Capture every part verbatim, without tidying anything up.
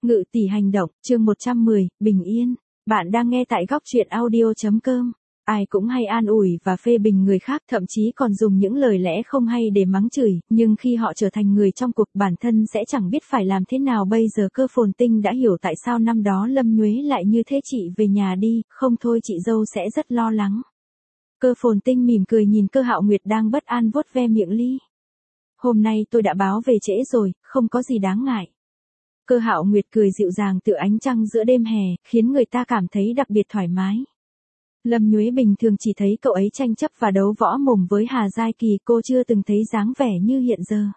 Ngự tỷ hành động, chương một trăm mười, bình yên. Bạn đang nghe tại góc truyện audio.com. Ai cũng hay an ủi và phê bình người khác, thậm chí còn dùng những lời lẽ không hay để mắng chửi, nhưng khi họ trở thành người trong cuộc, bản thân sẽ chẳng biết phải làm thế nào. Bây giờ Cơ Phồn Tinh đã hiểu tại sao năm đó Lâm Nhuế lại như thế. Chị về nhà đi, không thôi chị dâu sẽ rất lo lắng. Cơ Phồn Tinh mỉm cười nhìn Cơ Hạo Nguyệt đang bất an vuốt ve miệng ly. Hôm nay tôi đã báo về trễ rồi, không có gì đáng ngại. Cơ Hạo Nguyệt cười dịu dàng tựa ánh trăng giữa đêm hè, khiến người ta cảm thấy đặc biệt thoải mái. Lâm Nhuế bình thường chỉ thấy cậu ấy tranh chấp và đấu võ mồm với Hà Giai Kỳ, cô chưa từng thấy dáng vẻ như hiện giờ.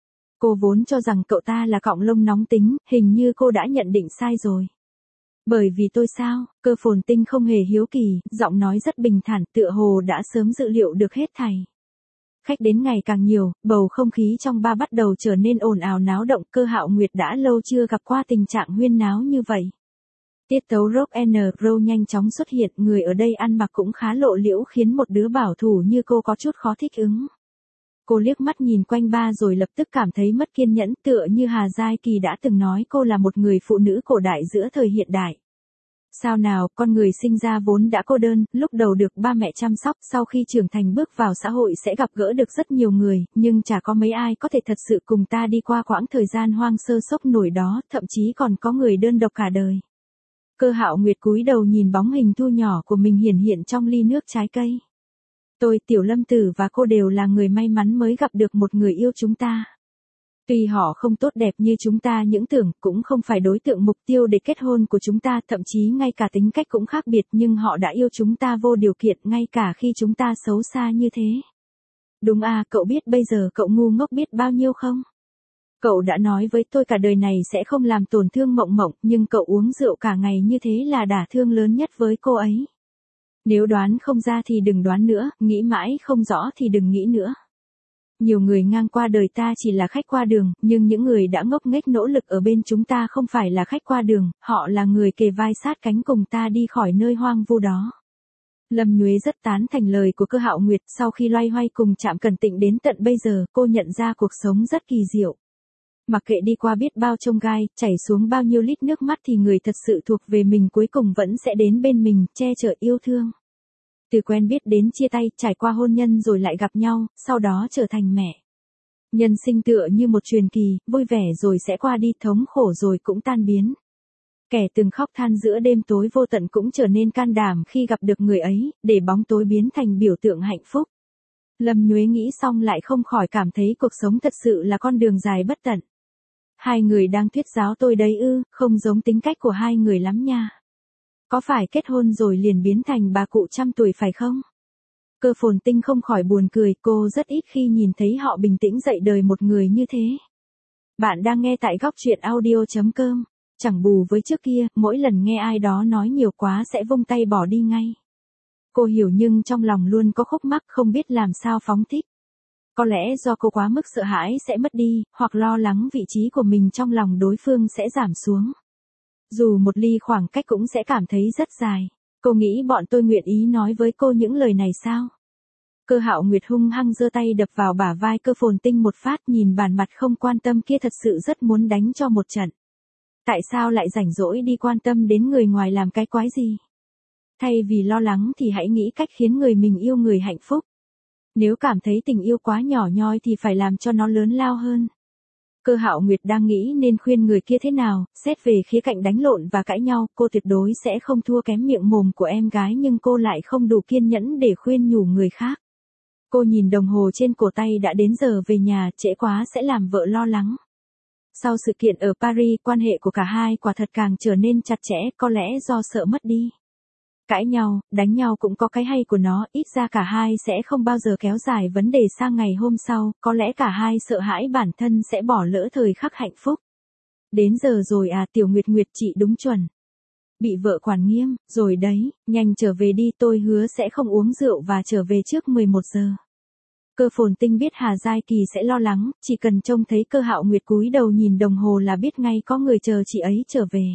Cô vốn cho rằng cậu ta là cọng lông nóng tính, hình như cô đã nhận định sai rồi. Bởi vì tôi sao? Cơ Phồn Tinh không hề hiếu kỳ, giọng nói rất bình thản, tựa hồ đã sớm dự liệu được hết thảy. Khách đến ngày càng nhiều, bầu không khí trong bar bắt đầu trở nên ồn ào náo động. Cơ Hạo Nguyệt đã lâu chưa gặp qua tình trạng huyên náo như vậy. Tiết tấu rock and roll nhanh chóng xuất hiện, người ở đây ăn mặc cũng khá lộ liễu khiến một đứa bảo thủ như cô có chút khó thích ứng. Cô liếc mắt nhìn quanh bar rồi lập tức cảm thấy mất kiên nhẫn, tựa như Hà Giai Kỳ đã từng nói cô là một người phụ nữ cổ đại giữa thời hiện đại. Sao nào, con người sinh ra vốn đã cô đơn, lúc đầu được ba mẹ chăm sóc, sau khi trưởng thành bước vào xã hội sẽ gặp gỡ được rất nhiều người, nhưng chả có mấy ai có thể thật sự cùng ta đi qua quãng thời gian hoang sơ sốc nổi đó, thậm chí còn có người đơn độc cả đời. Cơ Hạo Nguyệt cúi đầu nhìn bóng hình thu nhỏ của mình hiển hiện trong ly nước trái cây. Tôi, Tiểu Lâm Tử và cô đều là người may mắn mới gặp được một người yêu chúng ta. Tuy họ không tốt đẹp như chúng ta những tưởng, cũng không phải đối tượng mục tiêu để kết hôn của chúng ta, thậm chí ngay cả tính cách cũng khác biệt, nhưng họ đã yêu chúng ta vô điều kiện ngay cả khi chúng ta xấu xa như thế. Đúng à, cậu biết bây giờ cậu ngu ngốc biết bao nhiêu không? Cậu đã nói với tôi cả đời này sẽ không làm tổn thương Mộng Mộng, nhưng cậu uống rượu cả ngày như thế là đả thương lớn nhất với cô ấy. Nếu đoán không ra thì đừng đoán nữa, nghĩ mãi không rõ thì đừng nghĩ nữa. Nhiều người ngang qua đời ta chỉ là khách qua đường, nhưng những người đã ngốc nghếch nỗ lực ở bên chúng ta không phải là khách qua đường, họ là người kề vai sát cánh cùng ta đi khỏi nơi hoang vu đó. Lâm Nhuế rất tán thành lời của Cơ Hạo Nguyệt, sau khi loay hoay cùng Trạm Cẩn Tịnh đến tận bây giờ, cô nhận ra cuộc sống rất kỳ diệu. Mặc kệ đi qua biết bao chông gai, chảy xuống bao nhiêu lít nước mắt thì người thật sự thuộc về mình cuối cùng vẫn sẽ đến bên mình, che chở yêu thương. Từ quen biết đến chia tay, trải qua hôn nhân rồi lại gặp nhau, sau đó trở thành mẹ. Nhân sinh tựa như một truyền kỳ, vui vẻ rồi sẽ qua đi, thống khổ rồi cũng tan biến. Kẻ từng khóc than giữa đêm tối vô tận cũng trở nên can đảm khi gặp được người ấy, để bóng tối biến thành biểu tượng hạnh phúc. Lâm Nhuế nghĩ xong lại không khỏi cảm thấy cuộc sống thật sự là con đường dài bất tận. Hai người đang thuyết giáo tôi đấy ư, không giống tính cách của hai người lắm nha. Có phải kết hôn rồi liền biến thành bà cụ trăm tuổi phải không? Cơ Phồn Tinh không khỏi buồn cười, cô rất ít khi nhìn thấy họ bình tĩnh dạy đời một người như thế. Bạn đang nghe tại góc truyện audio.com. Chẳng bù với trước kia, mỗi lần nghe ai đó nói nhiều quá sẽ vung tay bỏ đi ngay. Cô hiểu nhưng trong lòng luôn có khúc mắc không biết làm sao phóng thích. Có lẽ do cô quá mức sợ hãi sẽ mất đi, hoặc lo lắng vị trí của mình trong lòng đối phương sẽ giảm xuống. Dù một ly khoảng cách cũng sẽ cảm thấy rất dài. Cô nghĩ bọn tôi nguyện ý nói với cô những lời này sao? Cơ Hạo Nguyệt hung hăng giơ tay đập vào bả vai Cơ Phồn Tinh một phát, nhìn bản mặt không quan tâm kia thật sự rất muốn đánh cho một trận. Tại sao lại rảnh rỗi đi quan tâm đến người ngoài làm cái quái gì? Thay vì lo lắng thì hãy nghĩ cách khiến người mình yêu người hạnh phúc. Nếu cảm thấy tình yêu quá nhỏ nhoi thì phải làm cho nó lớn lao hơn. Cơ Hạo Nguyệt đang nghĩ nên khuyên người kia thế nào, xét về khía cạnh đánh lộn và cãi nhau, cô tuyệt đối sẽ không thua kém miệng mồm của em gái, nhưng cô lại không đủ kiên nhẫn để khuyên nhủ người khác. Cô nhìn đồng hồ trên cổ tay, đã đến giờ về nhà, trễ quá sẽ làm vợ lo lắng. Sau sự kiện ở Paris, quan hệ của cả hai quả thật càng trở nên chặt chẽ, có lẽ do sợ mất đi. Cãi nhau, đánh nhau cũng có cái hay của nó, ít ra cả hai sẽ không bao giờ kéo dài vấn đề sang ngày hôm sau, có lẽ cả hai sợ hãi bản thân sẽ bỏ lỡ thời khắc hạnh phúc. Đến giờ rồi à, Tiểu Nguyệt Nguyệt chị đúng chuẩn. Bị vợ quản nghiêm, rồi đấy, nhanh trở về đi, tôi hứa sẽ không uống rượu và trở về trước mười một giờ. Cơ Phồn Tinh biết Hà Giai Kỳ sẽ lo lắng, chỉ cần trông thấy Cơ Hạo Nguyệt cúi đầu nhìn đồng hồ là biết ngay có người chờ chị ấy trở về.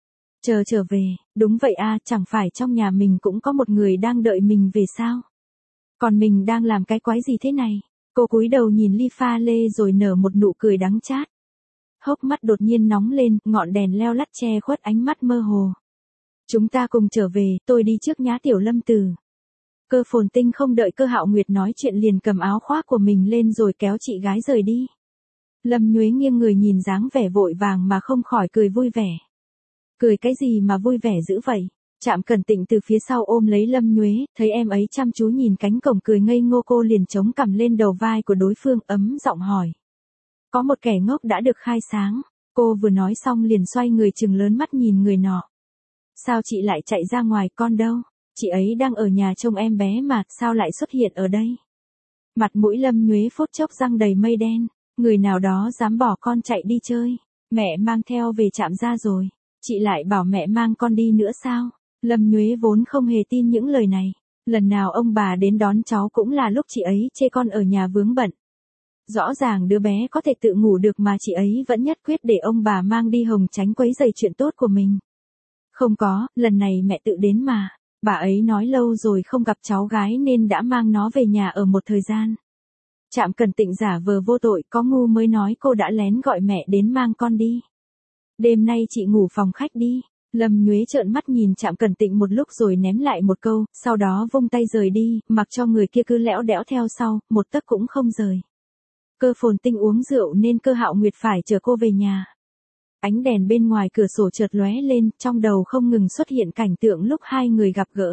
Chờ trở về, đúng vậy à, chẳng phải trong nhà mình cũng có một người đang đợi mình về sao? Còn mình đang làm cái quái gì thế này? Cô cúi đầu nhìn ly pha lê rồi nở một nụ cười đắng chát. Hốc mắt đột nhiên nóng lên, ngọn đèn leo lắt che khuất ánh mắt mơ hồ. Chúng ta cùng trở về, tôi đi trước nhá Tiểu Lâm Tử. Cơ Phồn Tinh không đợi Cơ Hạo Nguyệt nói chuyện liền cầm áo khoác của mình lên rồi kéo chị gái rời đi. Lâm Nhuế nghiêng người nhìn dáng vẻ vội vàng mà không khỏi cười vui vẻ. Cười cái gì mà vui vẻ dữ vậy? Trạm Cẩn Tịnh từ phía sau ôm lấy Lâm Nhuế, thấy em ấy chăm chú nhìn cánh cổng cười ngây ngô, cô liền chống cằm lên đầu vai của đối phương, ấm giọng hỏi. Có một kẻ ngốc đã được khai sáng. Cô vừa nói xong liền xoay người trừng lớn mắt nhìn người nọ. Sao chị lại chạy ra ngoài, con đâu? Chị ấy đang ở nhà trông em bé mà, sao lại xuất hiện ở đây? Mặt mũi Lâm Nhuế phút chốc răng đầy mây đen. Người nào đó dám bỏ con chạy đi chơi. Mẹ mang theo về Trạm gia rồi. Chị lại bảo mẹ mang con đi nữa sao? Lâm Nhuế vốn không hề tin những lời này. Lần nào ông bà đến đón cháu cũng là lúc chị ấy chê con ở nhà vướng bận. Rõ ràng đứa bé có thể tự ngủ được mà chị ấy vẫn nhất quyết để ông bà mang đi hòng tránh quấy rầy chuyện tốt của mình. Không có, lần này mẹ tự đến mà. Bà ấy nói lâu rồi không gặp cháu gái nên đã mang nó về nhà ở một thời gian. Trạm Cẩn Tịnh giả vờ vô tội, có ngu mới nói cô đã lén gọi mẹ đến mang con đi. Đêm nay chị ngủ phòng khách đi. Lâm Nhuế trợn mắt nhìn Trạm Cẩn Tịnh một lúc rồi ném lại một câu, sau đó vung tay rời đi, mặc cho người kia cứ lẽo đẽo theo sau, một tấc cũng không rời. Cơ Phồn Tinh uống rượu nên Cơ Hạo Nguyệt phải chở cô về nhà. Ánh đèn bên ngoài cửa sổ chợt lóe lên, trong đầu không ngừng xuất hiện cảnh tượng lúc hai người gặp gỡ.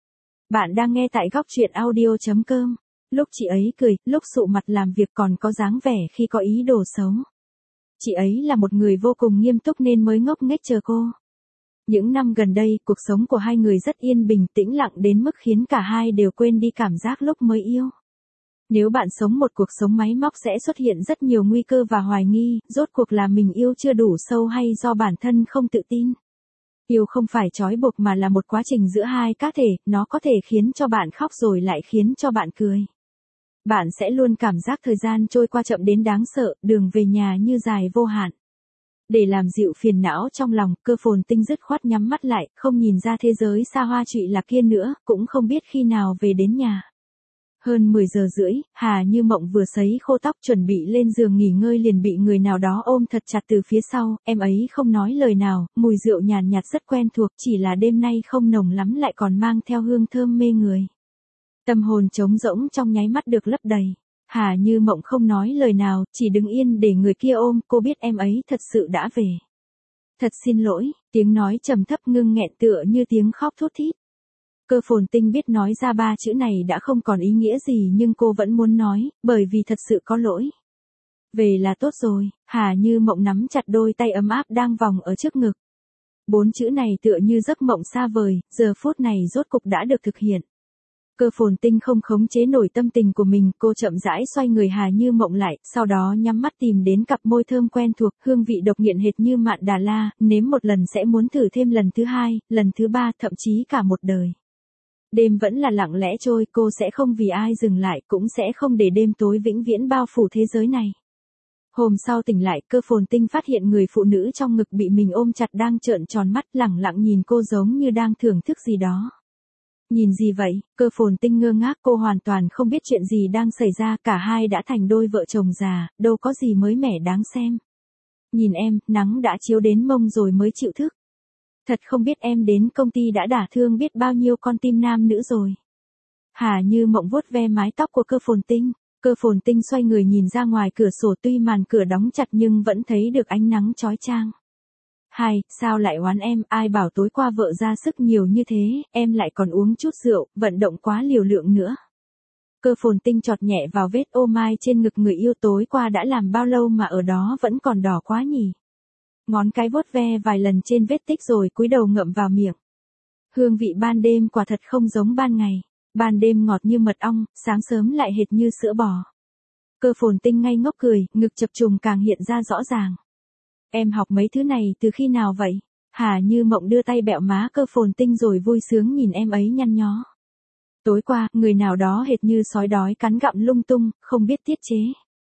Bạn đang nghe tại góc truyện audio chấm com. Lúc chị ấy cười, lúc sụ mặt làm việc còn có dáng vẻ khi có ý đồ xấu. Chị ấy là một người vô cùng nghiêm túc nên mới ngốc nghếch chờ cô. Những năm gần đây, cuộc sống của hai người rất yên bình tĩnh lặng đến mức khiến cả hai đều quên đi cảm giác lúc mới yêu. Nếu bạn sống một cuộc sống máy móc sẽ xuất hiện rất nhiều nguy cơ và hoài nghi, rốt cuộc là mình yêu chưa đủ sâu hay do bản thân không tự tin. Yêu không phải trói buộc mà là một quá trình giữa hai cá thể, nó có thể khiến cho bạn khóc rồi lại khiến cho bạn cười. Bạn sẽ luôn cảm giác thời gian trôi qua chậm đến đáng sợ, đường về nhà như dài vô hạn. Để làm dịu phiền não trong lòng, Cơ Phồn Tinh dứt khoát nhắm mắt lại, không nhìn ra thế giới xa hoa trụy lạc kia nữa, cũng không biết khi nào về đến nhà. Hơn mười giờ rưỡi, Hà Như Mộng vừa sấy khô tóc chuẩn bị lên giường nghỉ ngơi liền bị người nào đó ôm thật chặt từ phía sau, em ấy không nói lời nào, mùi rượu nhàn nhạt rất quen thuộc, chỉ là đêm nay không nồng lắm lại còn mang theo hương thơm mê người. Tâm hồn trống rỗng trong nháy mắt được lấp đầy. Hà Như Mộng không nói lời nào, chỉ đứng yên để người kia ôm, cô biết em ấy thật sự đã về. Thật xin lỗi, tiếng nói trầm thấp ngưng nghẹn tựa như tiếng khóc thút thít. Cơ Phồn Tinh biết nói ra ba chữ này đã không còn ý nghĩa gì nhưng cô vẫn muốn nói, bởi vì thật sự có lỗi. Về là tốt rồi, Hà Như Mộng nắm chặt đôi tay ấm áp đang vòng ở trước ngực. Bốn chữ này tựa như giấc mộng xa vời, giờ phút này rốt cục đã được thực hiện. Cơ Phồn Tinh không khống chế nổi tâm tình của mình, cô chậm rãi xoay người Hà Như Mộng lại, sau đó nhắm mắt tìm đến cặp môi thơm quen thuộc, hương vị độc nghiện hệt như mạn đà la, nếm một lần sẽ muốn thử thêm lần thứ hai, lần thứ ba, thậm chí cả một đời. Đêm vẫn là lặng lẽ trôi, cô sẽ không vì ai dừng lại, cũng sẽ không để đêm tối vĩnh viễn bao phủ thế giới này. Hôm sau tỉnh lại, Cơ Phồn Tinh phát hiện người phụ nữ trong ngực bị mình ôm chặt đang trợn tròn mắt lẳng lặng nhìn cô giống như đang thưởng thức gì đó. Nhìn gì vậy? Cơ Phồn Tinh ngơ ngác, cô hoàn toàn không biết chuyện gì đang xảy ra, cả hai đã thành đôi vợ chồng già, đâu có gì mới mẻ đáng xem. Nhìn em, nắng đã chiếu đến mông rồi mới chịu thức. Thật không biết em đến công ty đã đả thương biết bao nhiêu con tim nam nữ rồi. Hà Như Mộng vuốt ve mái tóc của Cơ Phồn Tinh. Cơ Phồn Tinh xoay người nhìn ra ngoài cửa sổ, tuy màn cửa đóng chặt nhưng vẫn thấy được ánh nắng chói chang. Hai, sao lại oán em, ai bảo tối qua vợ ra sức nhiều như thế, em lại còn uống chút rượu, vận động quá liều lượng nữa. Cơ Phồn Tinh chọt nhẹ vào vết ô mai trên ngực người yêu, tối qua đã làm bao lâu mà ở đó vẫn còn đỏ quá nhỉ. Ngón cái vuốt ve vài lần trên vết tích rồi cúi đầu ngậm vào miệng. Hương vị ban đêm quả thật không giống ban ngày. Ban đêm ngọt như mật ong, sáng sớm lại hệt như sữa bò. Cơ Phồn Tinh ngây ngốc cười, ngực chập trùng càng hiện ra rõ ràng. Em học mấy thứ này từ khi nào vậy? Hà Như Mộng đưa tay bẹo má Cơ Phồn Tinh rồi vui sướng nhìn em ấy nhăn nhó. Tối qua, người nào đó hệt như sói đói cắn gặm lung tung, không biết tiết chế.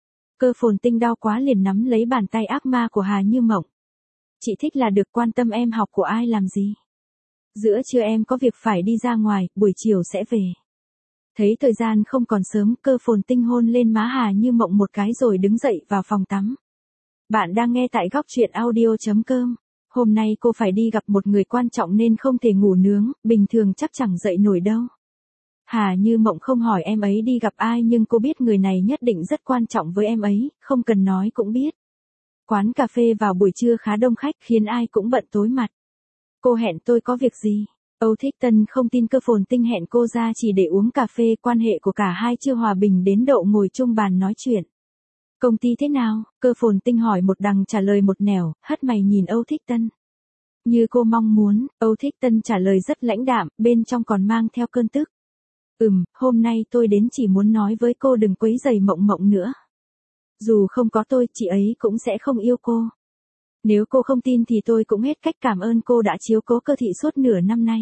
Cơ Phồn Tinh đau quá liền nắm lấy bàn tay ác ma của Hà Như Mộng. Chị thích là được quan tâm, em học của ai làm gì? Giữa trưa em có việc phải đi ra ngoài, buổi chiều sẽ về. Thấy thời gian không còn sớm, Cơ Phồn Tinh hôn lên má Hà Như Mộng một cái rồi đứng dậy vào phòng tắm. Bạn đang nghe tại góc truyện audio chấm com. Hôm nay cô phải đi gặp một người quan trọng nên không thể ngủ nướng, bình thường chắc chẳng dậy nổi đâu. Hà Như Mộng không hỏi em ấy đi gặp ai nhưng cô biết người này nhất định rất quan trọng với em ấy, không cần nói cũng biết. Quán cà phê vào buổi trưa khá đông khách khiến ai cũng bận tối mặt. Cô hẹn tôi có việc gì? Âu Thích Tân không tin Cơ Phồn Tinh hẹn cô ra chỉ để uống cà phê, quan hệ của cả hai chưa hòa bình đến độ ngồi chung bàn nói chuyện. Công ty thế nào? Cơ Phồn Tinh hỏi một đằng trả lời một nẻo, hất mày nhìn Âu Thích Tân. Như cô mong muốn, Âu Thích Tân trả lời rất lãnh đạm, bên trong còn mang theo cơn tức. Ừm, hôm nay tôi đến chỉ muốn nói với cô đừng quấy rầy Mộng Mộng nữa. Dù không có tôi, chị ấy cũng sẽ không yêu cô. Nếu cô không tin thì tôi cũng hết cách cảm ơn cô đã chiếu cố Cơ thị suốt nửa năm nay.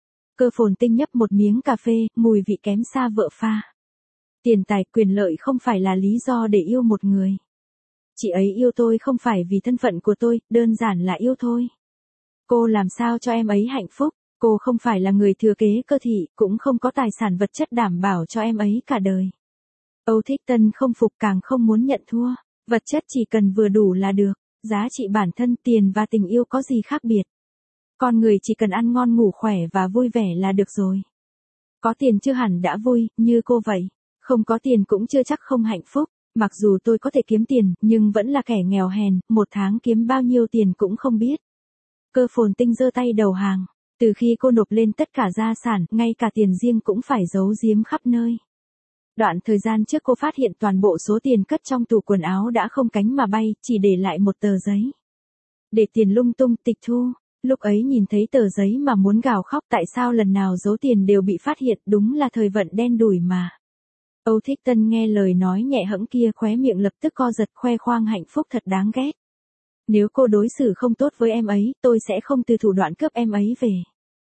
Cơ Phồn Tinh nhấp một miếng cà phê, mùi vị kém xa vợ pha. Tiền tài, quyền lợi không phải là lý do để yêu một người. Chị ấy yêu tôi không phải vì thân phận của tôi, đơn giản là yêu thôi. Cô làm sao cho em ấy hạnh phúc, cô không phải là người thừa kế Cơ thị, cũng không có tài sản vật chất đảm bảo cho em ấy cả đời. Âu Thích Tân không phục càng không muốn nhận thua, vật chất chỉ cần vừa đủ là được, giá trị bản thân, tiền và tình yêu có gì khác biệt. Con người chỉ cần ăn ngon ngủ khỏe và vui vẻ là được rồi. Có tiền chưa hẳn đã vui, như cô vậy. Không có tiền cũng chưa chắc không hạnh phúc, mặc dù tôi có thể kiếm tiền, nhưng vẫn là kẻ nghèo hèn, một tháng kiếm bao nhiêu tiền cũng không biết. Cơ Phồn Tinh giơ tay đầu hàng, từ khi cô nộp lên tất cả gia sản, ngay cả tiền riêng cũng phải giấu giếm khắp nơi. Đoạn thời gian trước cô phát hiện toàn bộ số tiền cất trong tủ quần áo đã không cánh mà bay, chỉ để lại một tờ giấy. Để tiền lung tung, tịch thu. Lúc ấy nhìn thấy tờ giấy mà muốn gào khóc, tại sao lần nào giấu tiền đều bị phát hiện, đúng là thời vận đen đủi mà. Âu Thích Tân nghe lời nói nhẹ hẫng kia, khóe miệng lập tức co giật, khoe khoang hạnh phúc thật đáng ghét. Nếu cô đối xử không tốt với em ấy, tôi sẽ không từ thủ đoạn cướp em ấy về.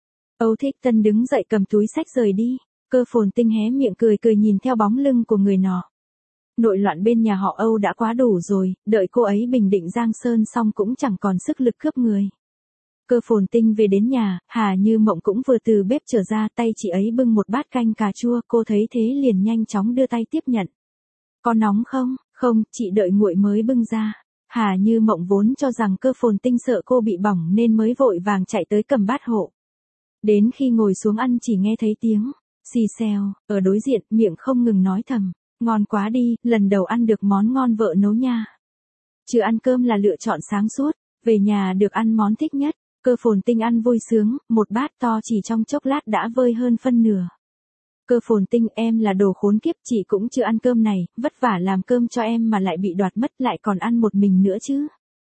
Âu Thích Tân đứng dậy cầm túi xách rời đi. Cơ Phồn Tinh hé miệng cười cười nhìn theo bóng lưng của người nọ. Nội loạn bên nhà họ Âu đã quá đủ rồi, đợi cô ấy bình định giang sơn xong cũng chẳng còn sức lực cướp người. Cơ Phồn Tinh về đến nhà, Hà Như Mộng cũng vừa từ bếp trở ra, tay chị ấy bưng một bát canh cà chua, cô thấy thế liền nhanh chóng đưa tay tiếp nhận. Có nóng không? Không, chị đợi nguội mới bưng ra. Hà Như Mộng vốn cho rằng Cơ Phồn Tinh sợ cô bị bỏng nên mới vội vàng chạy tới cầm bát hộ. Đến khi ngồi xuống ăn chỉ nghe thấy tiếng xì xèo, ở đối diện, miệng không ngừng nói thầm, ngon quá đi, lần đầu ăn được món ngon vợ nấu nha. Chưa ăn cơm là lựa chọn sáng suốt, về nhà được ăn món thích nhất. Cơ Phồn Tinh ăn vui sướng, một bát to chỉ trong chốc lát đã vơi hơn phân nửa. Cơ Phồn Tinh, em là đồ khốn kiếp, chị cũng chưa ăn cơm này, vất vả làm cơm cho em mà lại bị đoạt mất, lại còn ăn một mình nữa chứ.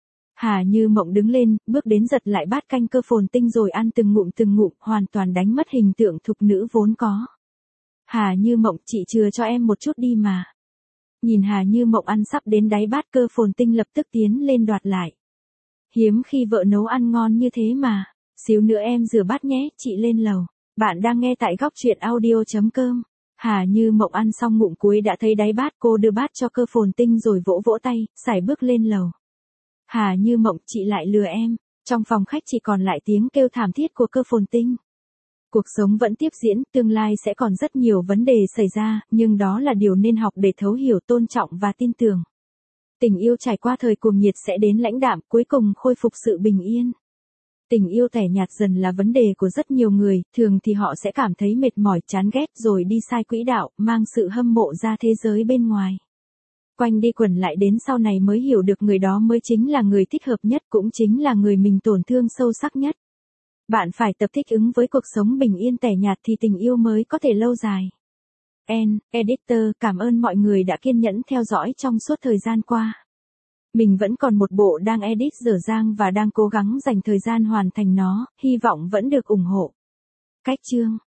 Hà Như Mộng đứng lên, bước đến giật lại bát canh Cơ Phồn Tinh rồi ăn từng ngụm từng ngụm, hoàn toàn đánh mất hình tượng thục nữ vốn có. Hà Như Mộng, chị chừa cho em một chút đi mà. Nhìn Hà Như Mộng ăn sắp đến đáy bát, Cơ Phồn Tinh lập tức tiến lên đoạt lại. Hiếm khi vợ nấu ăn ngon như thế mà. Xíu nữa em rửa bát nhé, chị lên lầu. Bạn đang nghe tại góc truyện audio chấm com. Hà Như Mộng ăn xong ngụm cuối đã thấy đáy bát, cô đưa bát cho Cơ Phồn Tinh rồi vỗ vỗ tay, sải bước lên lầu. Hà Như Mộng, chị lại lừa em. Trong phòng khách chỉ còn lại tiếng kêu thảm thiết của Cơ Phồn Tinh. Cuộc sống vẫn tiếp diễn, tương lai sẽ còn rất nhiều vấn đề xảy ra, nhưng đó là điều nên học để thấu hiểu, tôn trọng và tin tưởng. Tình yêu trải qua thời cuồng nhiệt sẽ đến lãnh đạm, cuối cùng khôi phục sự bình yên. Tình yêu tẻ nhạt dần là vấn đề của rất nhiều người, thường thì họ sẽ cảm thấy mệt mỏi, chán ghét rồi đi sai quỹ đạo, mang sự hâm mộ ra thế giới bên ngoài. Quanh đi quẩn lại đến sau này mới hiểu được người đó mới chính là người thích hợp nhất, cũng chính là người mình tổn thương sâu sắc nhất. Bạn phải tập thích ứng với cuộc sống bình yên tẻ nhạt thì tình yêu mới có thể lâu dài. En, Editor, cảm ơn mọi người đã kiên nhẫn theo dõi trong suốt thời gian qua. Mình vẫn còn một bộ đang edit dở dang và đang cố gắng dành thời gian hoàn thành nó, hy vọng vẫn được ủng hộ. Cách chương